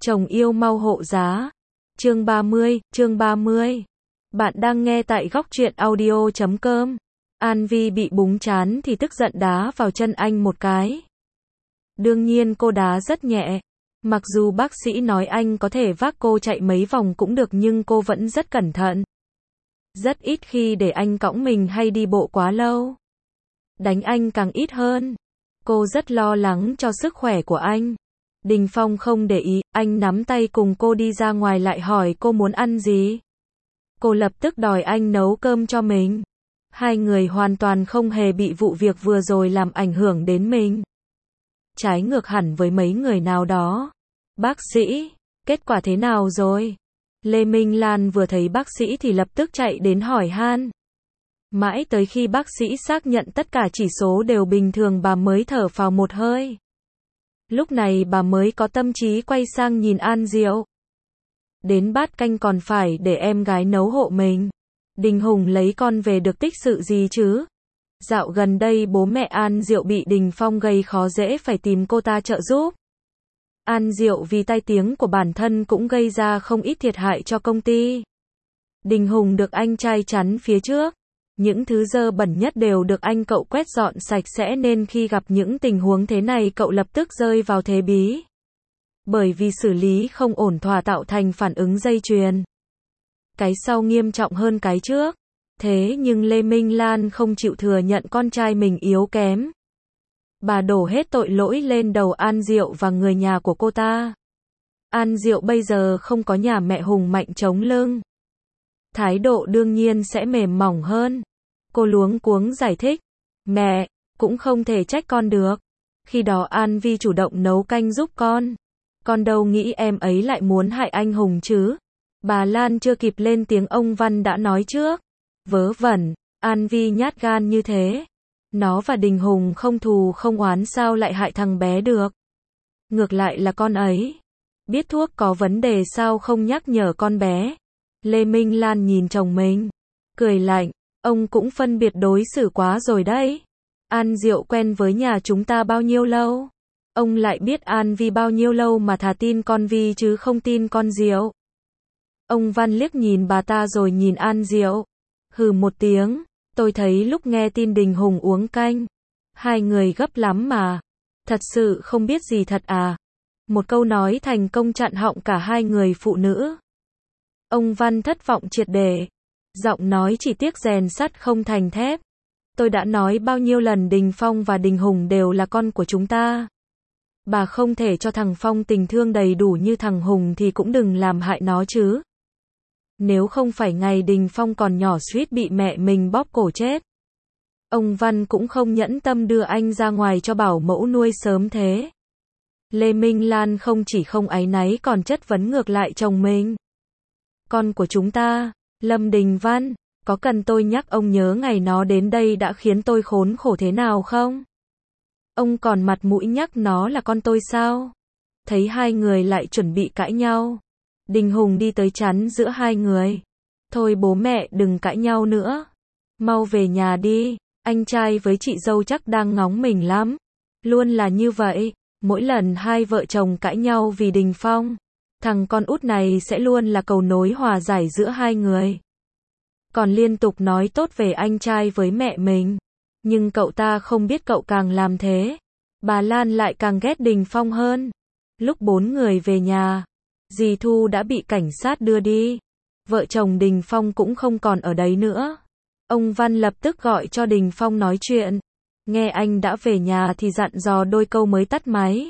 Chồng yêu mau hộ giá. Chương 30. Bạn đang nghe tại góc truyện audio.com. An Vi bị búng trán thì tức giận đá vào chân anh một cái. Đương nhiên cô đá rất nhẹ. Mặc dù bác sĩ nói anh có thể vác cô chạy mấy vòng cũng được nhưng cô vẫn rất cẩn thận. Rất ít khi để anh cõng mình hay đi bộ quá lâu. Đánh anh càng ít hơn. Cô rất lo lắng cho sức khỏe của anh. Đình Phong không để ý, anh nắm tay cùng cô đi ra ngoài lại hỏi cô muốn ăn gì. Cô lập tức đòi anh nấu cơm cho mình. Hai người hoàn toàn không hề bị vụ việc vừa rồi làm ảnh hưởng đến mình. Trái ngược hẳn với mấy người nào đó. Bác sĩ, kết quả thế nào rồi? Lê Minh Lan vừa thấy bác sĩ thì lập tức chạy đến hỏi han. Mãi tới khi bác sĩ xác nhận tất cả chỉ số đều bình thường bà mới thở phào một hơi. Lúc này bà mới có tâm trí quay sang nhìn An Diệu. Đến bát canh còn phải để em gái nấu hộ mình. Đình Hùng lấy con về được tích sự gì chứ? Dạo gần đây bố mẹ An Diệu bị Đình Phong gây khó dễ phải tìm cô ta trợ giúp. An Diệu vì tai tiếng của bản thân cũng gây ra không ít thiệt hại cho công ty. Đình Hùng được anh trai chắn phía trước. Những thứ dơ bẩn nhất đều được anh cậu quét dọn sạch sẽ nên khi gặp những tình huống thế này cậu lập tức rơi vào thế bí. Bởi vì xử lý không ổn thỏa tạo thành phản ứng dây chuyền. Cái sau nghiêm trọng hơn cái trước. Thế nhưng Lê Minh Lan không chịu thừa nhận con trai mình yếu kém. Bà đổ hết tội lỗi lên đầu An Diệu và người nhà của cô ta. An Diệu bây giờ không có nhà mẹ hùng mạnh chống lưng. Thái độ đương nhiên sẽ mềm mỏng hơn. Cô luống cuống giải thích. Mẹ, cũng không thể trách con được. Khi đó An Vi chủ động nấu canh giúp con. Con đâu nghĩ em ấy lại muốn hại anh Hùng chứ. Bà Lan chưa kịp lên tiếng ông Văn đã nói trước. Vớ vẩn, An Vi nhát gan như thế. Nó và Đình Hùng không thù không oán sao lại hại thằng bé được. Ngược lại là con ấy. Biết thuốc có vấn đề sao không nhắc nhở con bé. Lê Minh Lan nhìn chồng mình. Cười lạnh, ông cũng phân biệt đối xử quá rồi đấy. An Diệu quen với nhà chúng ta bao nhiêu lâu? Ông lại biết An Vi bao nhiêu lâu mà thà tin con Vi chứ không tin con Diệu. Ông Văn liếc nhìn bà ta rồi nhìn An Diệu. Hừ một tiếng, tôi thấy lúc nghe tin Đình Hùng uống canh. Hai người gấp lắm mà. Thật sự không biết gì thật à? Một câu nói thành công chặn họng cả hai người phụ nữ. Ông Văn thất vọng triệt để. Giọng nói chỉ tiếc rèn sắt không thành thép. Tôi đã nói bao nhiêu lần Đình Phong và Đình Hùng đều là con của chúng ta. Bà không thể cho thằng Phong tình thương đầy đủ như thằng Hùng thì cũng đừng làm hại nó chứ. Nếu không phải ngày Đình Phong còn nhỏ suýt bị mẹ mình bóp cổ chết. Ông Văn cũng không nhẫn tâm đưa anh ra ngoài cho bảo mẫu nuôi sớm thế. Lê Minh Lan không chỉ không áy náy còn chất vấn ngược lại chồng mình. Con của chúng ta, Lâm Đình Văn, có cần tôi nhắc ông nhớ ngày nó đến đây đã khiến tôi khốn khổ thế nào không? Ông còn mặt mũi nhắc nó là con tôi sao? Thấy hai người lại chuẩn bị cãi nhau. Đình Hùng đi tới chắn giữa hai người. Thôi bố mẹ đừng cãi nhau nữa. Mau về nhà đi, anh trai với chị dâu chắc đang ngóng mình lắm. Luôn là như vậy, mỗi lần hai vợ chồng cãi nhau vì Đình Phong. Thằng con út này sẽ luôn là cầu nối hòa giải giữa hai người. Còn liên tục nói tốt về anh trai với mẹ mình. Nhưng cậu ta không biết cậu càng làm thế. Bà Lan lại càng ghét Đình Phong hơn. Lúc bốn người về nhà, dì Thu đã bị cảnh sát đưa đi. Vợ chồng Đình Phong cũng không còn ở đấy nữa. Ông Văn lập tức gọi cho Đình Phong nói chuyện. Nghe anh đã về nhà thì dặn dò đôi câu mới tắt máy.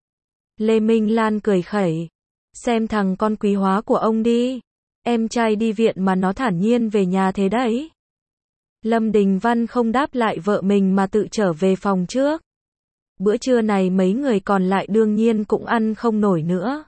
Lê Minh Lan cười khẩy. Xem thằng con quý hóa của ông đi. Em trai đi viện mà nó thản nhiên về nhà thế đấy. Lâm Đình Văn không đáp lại vợ mình mà tự trở về phòng trước. Bữa trưa này mấy người còn lại đương nhiên cũng ăn không nổi nữa.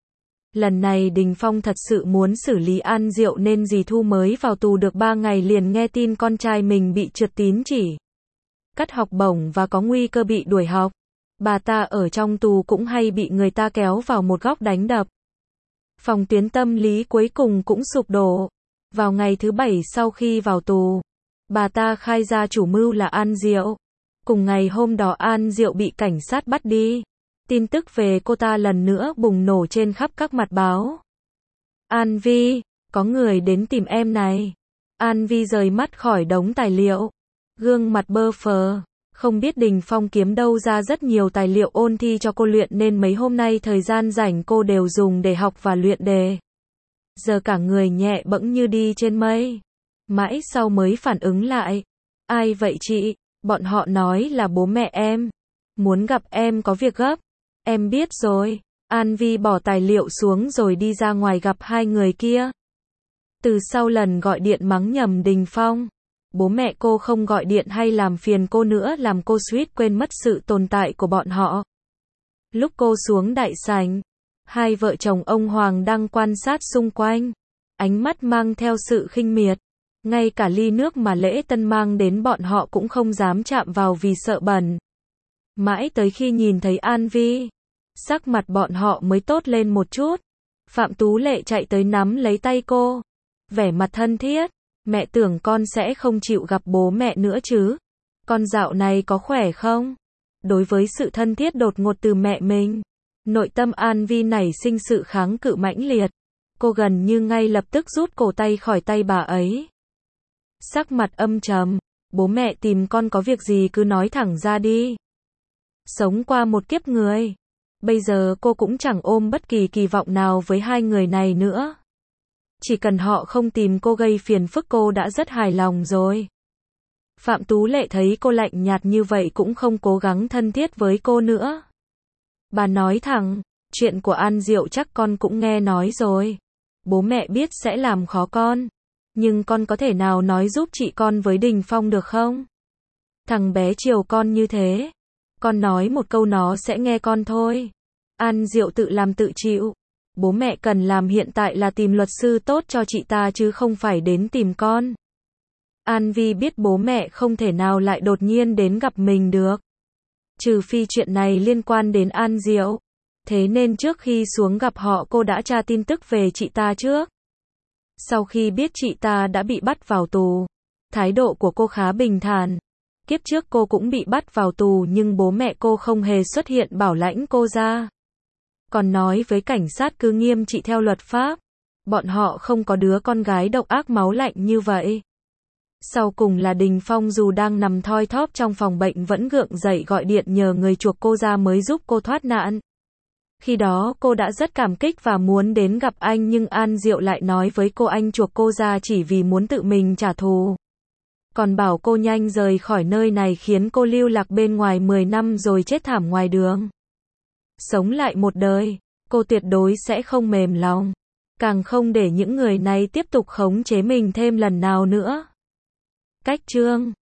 Lần này Đình Phong thật sự muốn xử lý An Diệu nên dì Thu mới vào tù được 3 ngày liền nghe tin con trai mình bị trượt tín chỉ, cắt học bổng và có nguy cơ bị đuổi học. Bà ta ở trong tù cũng hay bị người ta kéo vào một góc đánh đập. Phòng tuyến tâm lý cuối cùng cũng sụp đổ. Vào ngày thứ 7 sau khi vào tù, bà ta khai ra chủ mưu là An Diệu. Cùng ngày hôm đó An Diệu bị cảnh sát bắt đi. Tin tức về cô ta lần nữa bùng nổ trên khắp các mặt báo. An Vi, có người đến tìm em này. An Vi rời mắt khỏi đống tài liệu. Gương mặt bơ phờ. Không biết Đình Phong kiếm đâu ra rất nhiều tài liệu ôn thi cho cô luyện nên mấy hôm nay thời gian rảnh cô đều dùng để học và luyện đề. Giờ cả người nhẹ bẫng như đi trên mây. Mãi sau mới phản ứng lại. Ai vậy chị? Bọn họ nói là bố mẹ em. Muốn gặp em có việc gấp. Em biết rồi. An Vi bỏ tài liệu xuống rồi đi ra ngoài gặp hai người kia. Từ sau lần gọi điện mắng nhầm Đình Phong, bố mẹ cô không gọi điện hay làm phiền cô nữa làm cô suýt quên mất sự tồn tại của bọn họ. Lúc cô xuống đại sảnh, hai vợ chồng ông Hoàng đang quan sát xung quanh, ánh mắt mang theo sự khinh miệt. Ngay cả ly nước mà Lễ Tân mang đến bọn họ cũng không dám chạm vào vì sợ bẩn. Mãi tới khi nhìn thấy An Vi, sắc mặt bọn họ mới tốt lên một chút. Phạm Tú Lệ chạy tới nắm lấy tay cô, vẻ mặt thân thiết. Mẹ tưởng con sẽ không chịu gặp bố mẹ nữa chứ. Con dạo này có khỏe không? Đối với sự thân thiết đột ngột từ mẹ mình, nội tâm An Vi nảy sinh sự kháng cự mãnh liệt. Cô gần như ngay lập tức rút cổ tay khỏi tay bà ấy. Sắc mặt âm trầm, bố mẹ tìm con có việc gì cứ nói thẳng ra đi. Sống qua một kiếp người, bây giờ cô cũng chẳng ôm bất kỳ kỳ vọng nào với hai người này nữa. Chỉ cần họ không tìm cô gây phiền phức cô đã rất hài lòng rồi. Phạm Tú Lệ thấy cô lạnh nhạt như vậy cũng không cố gắng thân thiết với cô nữa. Bà nói thẳng, chuyện của An Diệu chắc con cũng nghe nói rồi. Bố mẹ biết sẽ làm khó con. Nhưng con có thể nào nói giúp chị con với Đình Phong được không? Thằng bé chiều con như thế. Con nói một câu nó sẽ nghe con thôi. An Diệu tự làm tự chịu. Bố mẹ cần làm hiện tại là tìm luật sư tốt cho chị ta chứ không phải đến tìm con. An Vi biết bố mẹ không thể nào lại đột nhiên đến gặp mình được. Trừ phi chuyện này liên quan đến An Diệu. Thế nên trước khi xuống gặp họ cô đã tra tin tức về chị ta trước. Sau khi biết chị ta đã bị bắt vào tù, thái độ của cô khá bình thản. Kiếp trước cô cũng bị bắt vào tù nhưng bố mẹ cô không hề xuất hiện bảo lãnh cô ra. Còn nói với cảnh sát cứ nghiêm trị theo luật pháp. Bọn họ không có đứa con gái độc ác máu lạnh như vậy. Sau cùng là Đình Phong dù đang nằm thoi thóp trong phòng bệnh vẫn gượng dậy gọi điện nhờ người chuộc cô ra mới giúp cô thoát nạn. Khi đó cô đã rất cảm kích và muốn đến gặp anh nhưng An Diệu lại nói với cô anh chuộc cô ra chỉ vì muốn tự mình trả thù. Còn bảo cô nhanh rời khỏi nơi này khiến cô lưu lạc bên ngoài 10 năm rồi chết thảm ngoài đường. Sống lại một đời, cô tuyệt đối sẽ không mềm lòng. Càng không để những người này tiếp tục khống chế mình thêm lần nào nữa. Cách chương